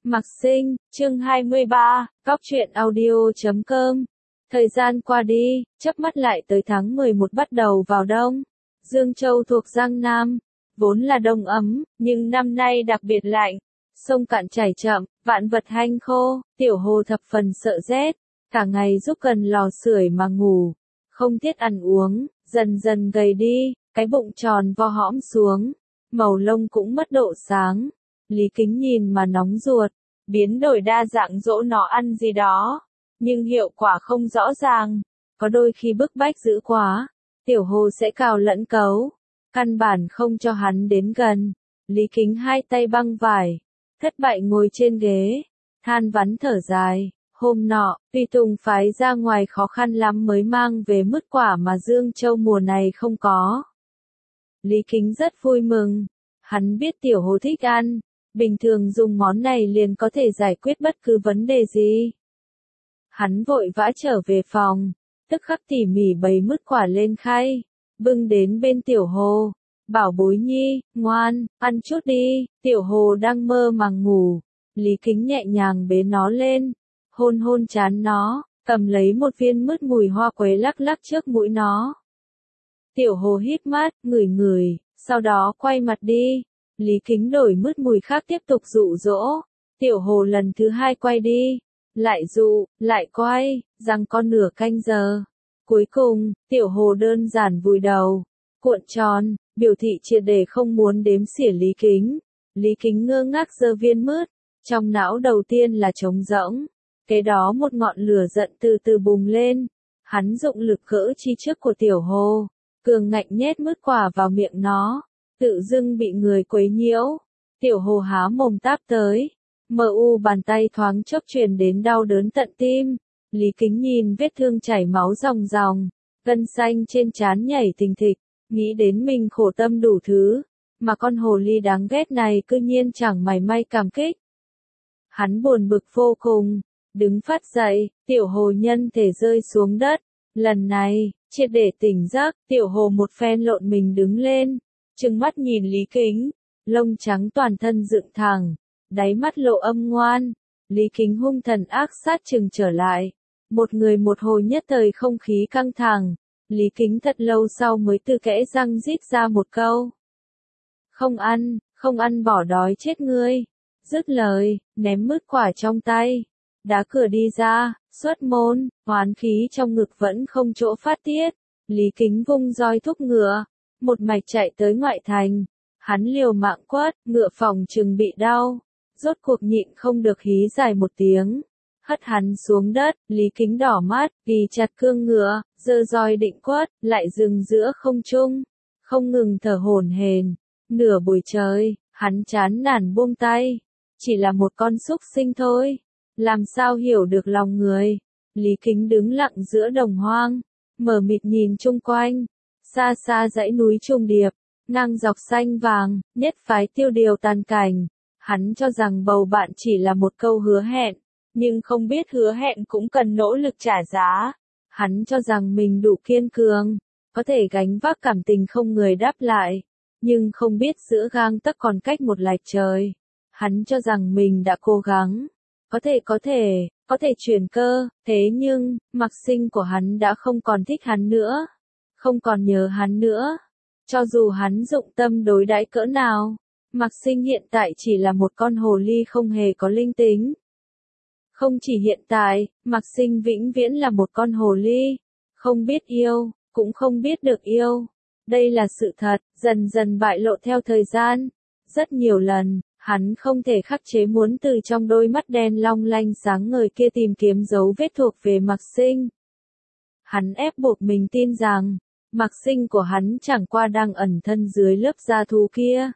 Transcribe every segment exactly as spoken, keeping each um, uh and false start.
Mạc Sinh, chương hai mươi ba, Góc truyện audio chấm com. Thời gian qua đi, chớp mắt lại tới tháng mười một bắt đầu vào đông. Dương Châu thuộc Giang Nam, vốn là đông ấm, nhưng năm nay đặc biệt lạnh. Sông cạn chảy chậm, vạn vật hanh khô, Tiểu Hồ thập phần sợ rét, cả ngày giúp gần lò sưởi mà ngủ, không tiết ăn uống, dần dần gầy đi, cái bụng tròn vo hõm xuống, màu lông cũng mất độ sáng. Lý Kính nhìn mà nóng ruột, biến đổi đa dạng dỗ nó ăn gì đó, nhưng hiệu quả không rõ ràng, có đôi khi bức bách dữ quá, Tiểu Hồ sẽ cào lẫn cấu, căn bản không cho hắn đến gần. Lý Kính hai tay băng vải, thất bại ngồi trên ghế, than vắn thở dài. Hôm nọ, Tùy Tùng phái ra ngoài khó khăn lắm mới mang về mứt quả mà Dương Châu mùa này không có. Lý Kính rất vui mừng, hắn biết Tiểu Hồ thích ăn, bình thường dùng món này liền có thể giải quyết bất cứ vấn đề gì. Hắn vội vã trở về phòng, tức khắc tỉ mỉ bày mứt quả lên khay, bưng đến bên Tiểu Hồ, bảo bối nhi, ngoan, ăn chút đi. Tiểu Hồ đang mơ màng ngủ, Lý Kính nhẹ nhàng bế nó lên, hôn hôn trán nó, cầm lấy một viên mứt mùi hoa quế lắc lắc trước mũi nó. Tiểu Hồ híp mắt, ngửi ngửi, sau đó quay mặt đi. Lý Kính đổi mứt mùi khác tiếp tục dụ dỗ. Tiểu Hồ lần thứ hai quay đi, lại dụ, lại quay, giằng co nửa canh giờ. Cuối cùng, Tiểu Hồ đơn giản vùi đầu, cuộn tròn, biểu thị triệt để không muốn đếm xỉa Lý Kính. Lý Kính ngơ ngác giơ viên mứt, trong não đầu tiên là trống rỗng, kế đó một ngọn lửa giận từ từ bùng lên. Hắn dụng lực gỡ chi trước của Tiểu Hồ, cường ngạnh nhét mứt quả vào miệng nó. Tự dưng bị người quấy nhiễu, Tiểu Hồ há mồm táp tới, mờ u bàn tay thoáng chốc truyền đến đau đớn tận tim. Lý Kính nhìn vết thương chảy máu ròng ròng, gân xanh trên trán nhảy thình thịch, nghĩ đến mình khổ tâm đủ thứ, mà con hồ ly đáng ghét này cư nhiên chẳng mảy may cảm kích. Hắn buồn bực vô cùng, đứng phát dậy, Tiểu Hồ nhân thể rơi xuống đất, lần này, triệt để tỉnh giấc, Tiểu Hồ một phen lộn mình đứng lên, trừng mắt nhìn Lý Kính, lông trắng toàn thân dựng thẳng, đáy mắt lộ âm ngoan. Lý Kính hung thần ác sát trừng trở lại, một người một hồi nhất thời không khí căng thẳng. Lý Kính thật lâu sau mới từ kẽ răng rít ra một câu: Không ăn, không ăn bỏ đói chết ngươi. Dứt lời, ném mứt quả trong tay, đá cửa đi ra, xuất môn, oán khí trong ngực vẫn không chỗ phát tiết. Lý Kính vung roi thúc ngựa, một mạch chạy tới ngoại thành. Hắn liều mạng quất, ngựa phòng chừng bị đau, rốt cuộc nhịn không được hí dài một tiếng, hất hắn xuống đất. Lý Kính đỏ mắt, ghi chặt cương ngựa, giơ roi định quất, lại dừng giữa không trung, không ngừng thở hổn hển. Nửa buổi trời, hắn chán nản buông tay, chỉ là một con súc sinh thôi, làm sao hiểu được lòng người. Lý Kính đứng lặng giữa đồng hoang, mờ mịt nhìn chung quanh. Xa xa dãy núi trùng điệp, ngang dọc xanh vàng, nhất phái tiêu điều tàn cảnh. Hắn cho rằng bầu bạn chỉ là một câu hứa hẹn, nhưng không biết hứa hẹn cũng cần nỗ lực trả giá. Hắn cho rằng mình đủ kiên cường, có thể gánh vác cảm tình không người đáp lại, nhưng không biết giữa gang tấc còn cách một lạch trời. Hắn cho rằng mình đã cố gắng, có thể có thể, có thể chuyển cơ, thế nhưng, Mạc Sinh của hắn đã không còn thích hắn nữa, không còn nhớ hắn nữa. Cho dù hắn dụng tâm đối đãi cỡ nào, Mạc Sinh hiện tại chỉ là một con hồ ly không hề có linh tính. Không chỉ hiện tại, Mạc Sinh vĩnh viễn là một con hồ ly, không biết yêu, cũng không biết được yêu. Đây là sự thật, dần dần bại lộ theo thời gian. Rất nhiều lần, hắn không thể khắc chế muốn từ trong đôi mắt đen long lanh sáng ngời kia tìm kiếm dấu vết thuộc về Mạc Sinh. Hắn ép buộc mình tin rằng, Mạc Sinh của hắn chẳng qua đang ẩn thân dưới lớp da thú kia.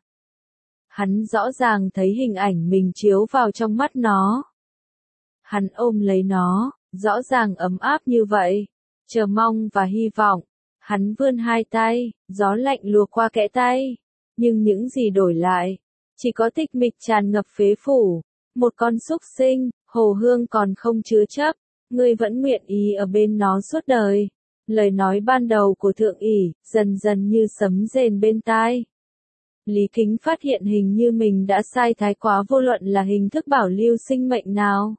Hắn rõ ràng thấy hình ảnh mình chiếu vào trong mắt nó. Hắn ôm lấy nó, rõ ràng ấm áp như vậy, chờ mong và hy vọng. Hắn vươn hai tay, gió lạnh lùa qua kẽ tay, nhưng những gì đổi lại, chỉ có tịch mịch tràn ngập phế phủ. Một con súc sinh, hồ hương còn không chứa chấp, ngươi vẫn nguyện ý ở bên nó suốt đời. Lời nói ban đầu của Thượng ỷ, dần dần như sấm rền bên tai. Lý Kính phát hiện hình như mình đã sai thái quá, vô luận là hình thức bảo lưu sinh mệnh nào.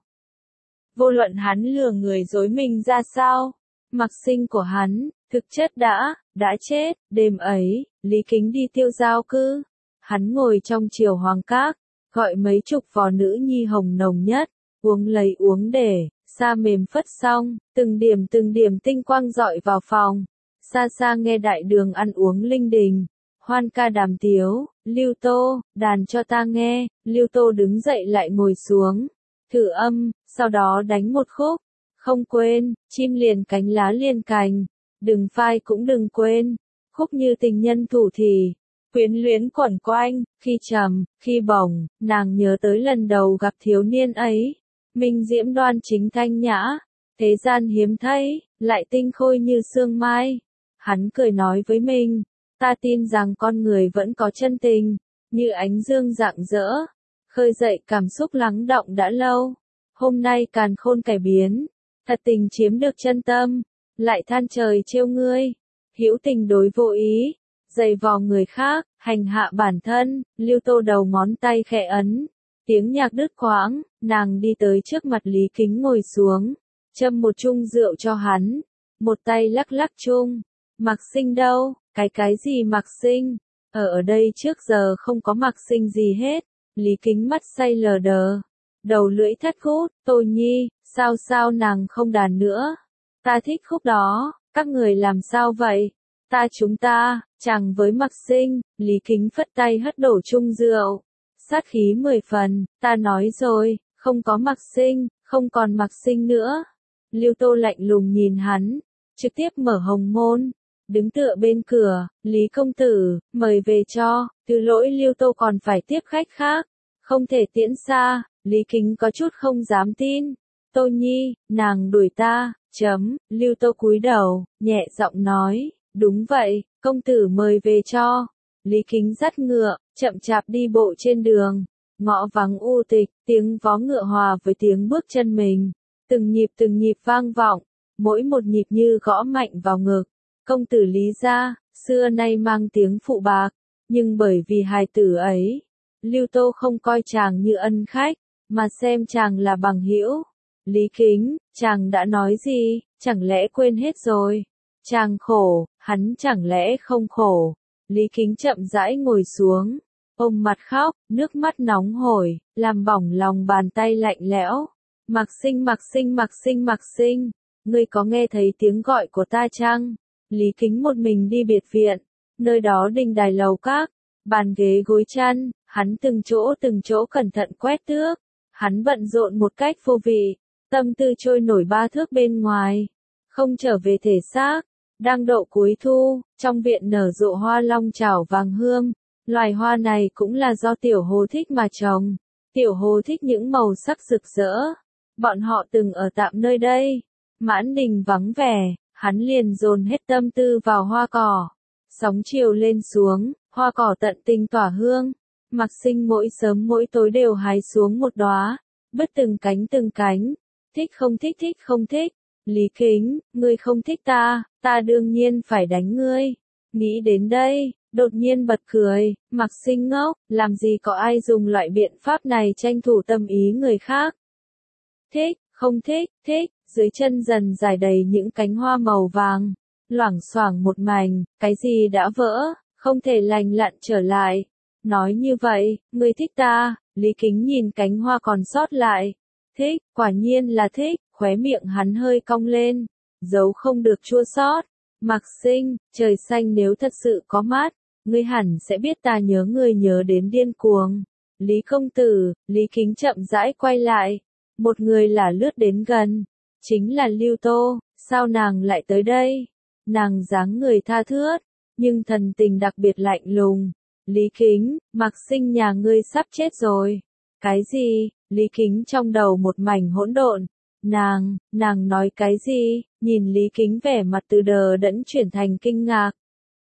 Vô luận hắn lừa người dối mình ra sao. Mặc Sinh của hắn, thực chất đã, đã chết. Đêm ấy, Lý Kính đi tiêu giao cư. Hắn ngồi trong triều hoàng các, gọi mấy chục vò nữ nhi hồng nồng nhất, uống lấy uống để, sa mềm phất xong, từng điểm từng điểm tinh quang dọi vào phòng. Xa xa nghe đại đường ăn uống linh đình, hoan ca đàm tiếu, Lưu Tô, đàn cho ta nghe. Lưu Tô đứng dậy lại ngồi xuống, thử âm, sau đó đánh một khúc. Không quên, chim liền cánh lá liền cành, đừng phai cũng đừng quên, khúc như tình nhân thủ thì, quyến luyến quẩn quanh, khi trầm, khi bổng, nàng nhớ tới lần đầu gặp thiếu niên ấy, minh diễm đoan chính thanh nhã, thế gian hiếm thấy, lại tinh khôi như sương mai. Hắn cười nói với mình, ta tin rằng con người vẫn có chân tình, như ánh dương rạng rỡ, khơi dậy cảm xúc lắng đọng đã lâu. Hôm nay càn khôn cải biến, thật tình chiếm được chân tâm, lại than trời trêu ngươi, hữu tình đối vô ý, giày vò người khác, hành hạ bản thân. Lưu Tô đầu ngón tay khẽ ấn, tiếng nhạc đứt quãng, nàng đi tới trước mặt Lý Kính ngồi xuống, châm một chung rượu cho hắn, một tay lắc lắc chung. Mặc Sinh đâu? Cái cái gì Mặc Sinh? Ở ở đây trước giờ không có Mặc Sinh gì hết. Lý Kính mắt say lờ đờ, đầu lưỡi thất khút. Tô Nhi, sao sao nàng không đàn nữa? Ta thích khúc đó, các người làm sao vậy? Ta chúng ta, chàng với Mặc Sinh. Lý Kính phất tay hất đổ chung rượu, sát khí mười phần, ta nói rồi, không có Mặc Sinh, không còn Mặc Sinh nữa. Lưu Tô lạnh lùng nhìn hắn, trực tiếp mở hồng môn, đứng tựa bên cửa. Lý công tử, mời về cho. Từ lỗi Lưu Tô còn phải tiếp khách khác, không thể tiễn xa. Lý Kính có chút không dám tin. Tô Nhi, nàng đuổi ta, chấm. Lưu Tô cúi đầu, nhẹ giọng nói, đúng vậy, công tử mời về cho. Lý Kính dắt ngựa, chậm chạp đi bộ trên đường, ngõ vắng u tịch, tiếng vó ngựa hòa với tiếng bước chân mình, từng nhịp từng nhịp vang vọng, mỗi một nhịp như gõ mạnh vào ngực. Công tử Lý gia, xưa nay mang tiếng phụ bạc, nhưng bởi vì hài tử ấy, Lưu Tô không coi chàng như ân khách, mà xem chàng là bằng hữu. Lý Kính, chàng đã nói gì, chẳng lẽ quên hết rồi? Chàng khổ, hắn chẳng lẽ không khổ? Lý Kính chậm rãi ngồi xuống, ôm mặt khóc, nước mắt nóng hổi, làm bỏng lòng bàn tay lạnh lẽo. Mặc Sinh, Mặc Sinh, Mặc Sinh, Mặc Sinh, ngươi có nghe thấy tiếng gọi của ta chăng? Lý Kính một mình đi biệt viện, nơi đó đình đài lầu các, bàn ghế gối chăn, hắn từng chỗ từng chỗ cẩn thận quét tước, hắn bận rộn một cách vô vị, tâm tư trôi nổi ba thước bên ngoài, không trở về thể xác. Đang độ cuối thu, trong viện nở rộ hoa long chảo vàng hương, loài hoa này cũng là do Tiểu Hồ thích mà trồng. Tiểu Hồ thích những màu sắc rực rỡ, bọn họ từng ở tạm nơi đây. Mãn đình vắng vẻ, hắn liền dồn hết tâm tư vào hoa cỏ. Sóng chiều lên xuống, hoa cỏ tận tình tỏa hương. Mặc Sinh mỗi sớm mỗi tối đều hái xuống một đóa, bứt từng cánh từng cánh. Thích không thích, thích không thích. Lý Kính, ngươi không thích ta, ta đương nhiên phải đánh ngươi. Nghĩ đến đây, đột nhiên bật cười. Mặc Sinh ngốc, làm gì có ai dùng loại biện pháp này tranh thủ tâm ý người khác. Thích, không thích, thích. Dưới chân dần dài đầy những cánh hoa màu vàng, loảng xoảng một mảnh, cái gì đã vỡ, không thể lành lặn trở lại. Nói như vậy, ngươi thích ta? Lý Kính nhìn cánh hoa còn sót lại. Thích, quả nhiên là thích. Khóe miệng hắn hơi cong lên, giấu không được chua xót. Mặc Sinh, trời xanh nếu thật sự có mắt, ngươi hẳn sẽ biết ta nhớ ngươi nhớ đến điên cuồng. Lý công tử. Lý Kính chậm rãi quay lại, một người là lướt đến gần, chính là Lưu Tô. Sao nàng lại tới đây? Nàng dáng người tha thướt, nhưng thần tình đặc biệt lạnh lùng. Lý Kính, Mặc Sinh nhà ngươi sắp chết rồi. Cái gì? Lý Kính trong đầu một mảnh hỗn độn. Nàng, nàng nói cái gì? Nhìn Lý Kính vẻ mặt từ đờ đẫn chuyển thành kinh ngạc.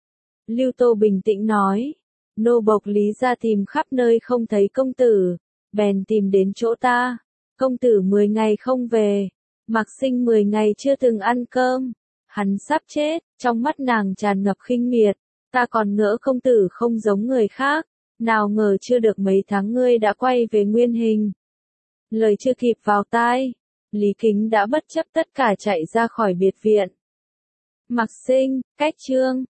Lưu Tô bình tĩnh nói, nô bộc Lý gia tìm khắp nơi không thấy công tử, bèn tìm đến chỗ ta. Công tử mười ngày không về, Mặc Sinh mười ngày chưa từng ăn cơm, hắn sắp chết. Trong mắt nàng tràn ngập khinh miệt, ta còn ngỡ công tử không giống người khác, Nào ngờ chưa được mấy tháng ngươi đã quay về nguyên hình. Lời chưa kịp vào tai, Lý Kính đã bất chấp tất cả chạy ra khỏi biệt viện. Mạc Sinh, Cách Chương,